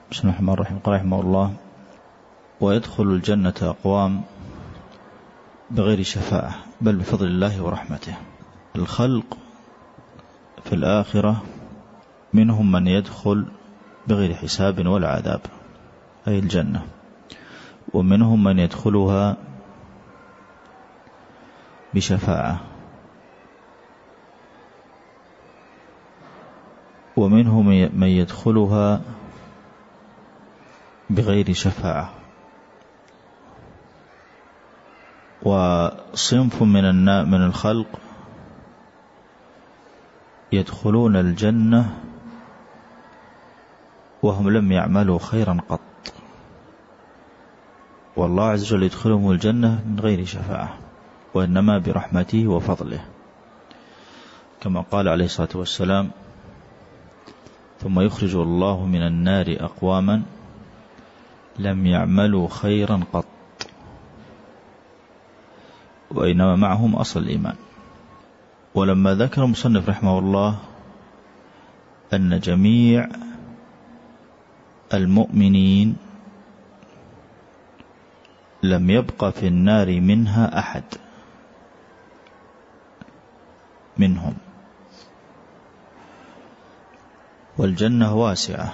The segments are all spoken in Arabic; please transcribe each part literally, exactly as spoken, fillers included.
بسم الله الرحمن الرحيم. قال رحمه الله: ويدخل الجنة أقوام بغير شفاعة بل بفضل الله ورحمته. الخلق في الآخرة منهم من يدخل بغير حساب ولا عذاب، أي الجنة، ومنهم من يدخلها بشفاعة، ومنهم من يدخلها بغير شفاعة. وصنف من من الخلق يدخلون الجنة وهم لم يعملوا خيرا قط، والله عز وجل يدخلهم الجنة من غير شفاعة، وإنما برحمته وفضله، كما قال عليه الصلاة والسلام: ثم يخرج الله من النار أقواما لم يعملوا خيرا قط وإنما معهم أصل الإيمان. ولما ذكر المصنف رحمه الله أن جميع المؤمنين لم يبقى في النار منها أحد منهم، والجنة واسعة،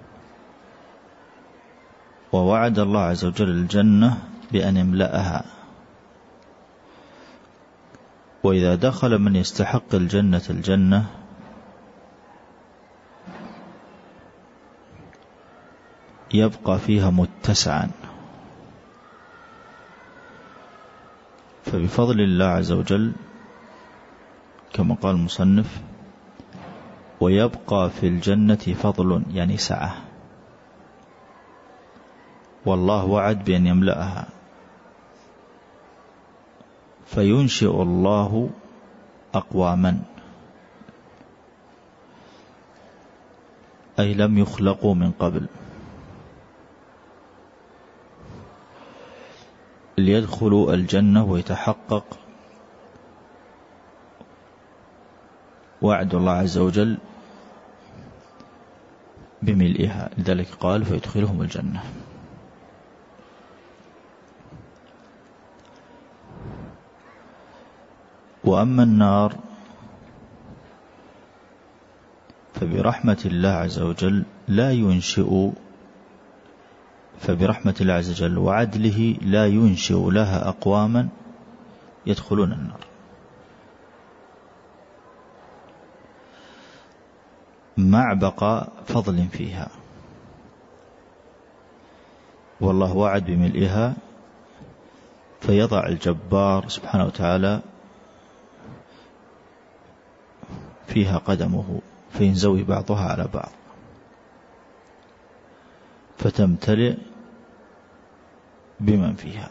ووعد الله عز وجل الجنة بأن يملأها، وإذا دخل من يستحق الجنة الجنة يبقى فيها متسعا، فبفضل الله عز وجل كما قال المصنف: ويبقى في الجنة فضل، يعني سعة، والله وعد بأن يملأها، فينشئ الله أقواما، أي لم يخلقوا من قبل، ليدخلوا الجنة ويتحقق وعد الله عز وجل بملئها، لذلك قال: فيدخلهم الجنة. وأما النار فبرحمة الله عز وجل لا ينشئ فبرحمة الله عز وجل وعدله لا ينشئ لها أقواما يدخلون النار، مع بقاء فضل فيها، والله وعد بملئها، فيضع الجبار سبحانه وتعالى فيها قدمه فينزوي بعضها على بعض فتمتلئ بمن فيها.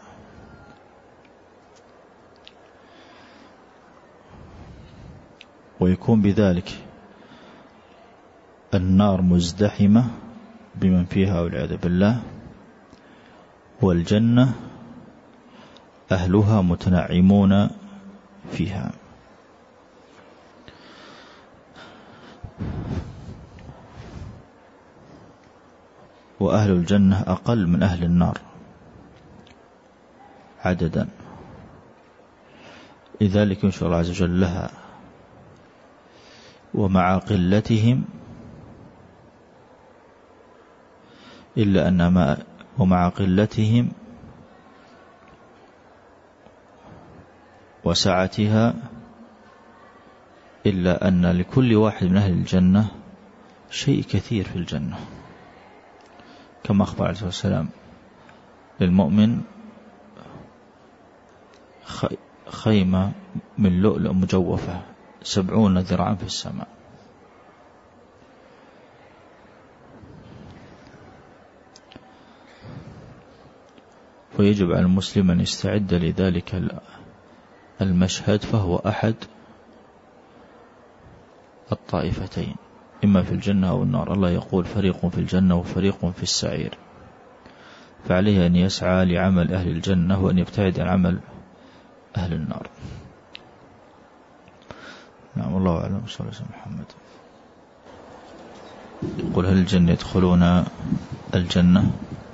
ويكون بذلك النار مزدحمة بمن فيها والعياذ بالله، والجنة أهلها متنعمون فيها. وأهل الجنة أقل من أهل النار عددا، لذلك ينشر الله عز وجل لها. ومع قلتهم إلا أن ما ومع قلتهم وسعتها إلا أن لكل واحد من أهل الجنة شيء كثير في الجنة، كما أخبر عليه الصلاة والسلام: للمؤمن خيمة من لؤلؤ مجوفة سبعون ذراعا في السماء. ويجب على المسلم أن يستعد لذلك المشهد، فهو أحد الطائفتين، إما في الجنة أو النار. الله يقول: فريق في الجنة وفريق في السعير، فعليه أن يسعى لعمل أهل الجنة وأن يبتعد عن عمل أهل النار. نعم، الله أعلم. صلى الله عليه وسلم محمد. يقول هل الجن يدخلون الجنة؟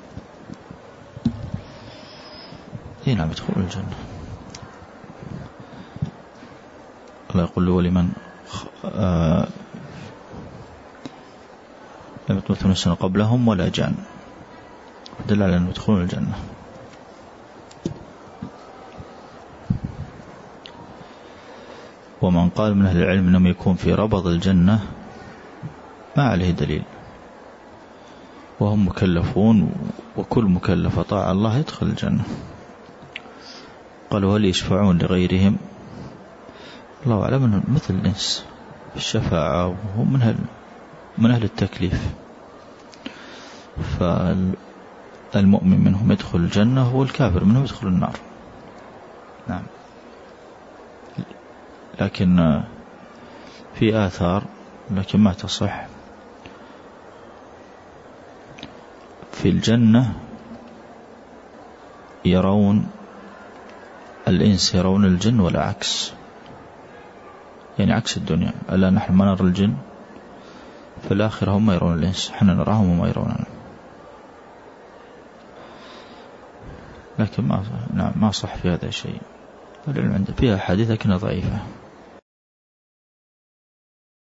اي نعم يدخلون الجنة. الله يقول له ولمن آه لم يتمثل نفسا قبلهم ولا جان، دل على أن يدخلون الجنة. ومن قال من أهل العلم أنهم يكون في ربض الجنة ما عليه دليل، وهم مكلفون، وكل مكلف طاع الله يدخل الجنة. قالوا هل يشفعون لغيرهم؟ الله أعلم أنه مثل الإنس في الشفاعة، وهم من أهل من أهل التكليف. فالمؤمن منهم يدخل الجنة والكافر منهم يدخل النار. نعم. لكن في آثار لكن ما تصح في الجنة يرون الإنس يرون الجن والعكس، يعني عكس الدنيا. ألا نحن ما نرى الجن في الآخرة، هم يرون الإنس، حنا نراهم وما يروننا. لكن ما نعم ما صح في هذا الشيء. العلم عنده فيها حديثة لكنها ضعيفة.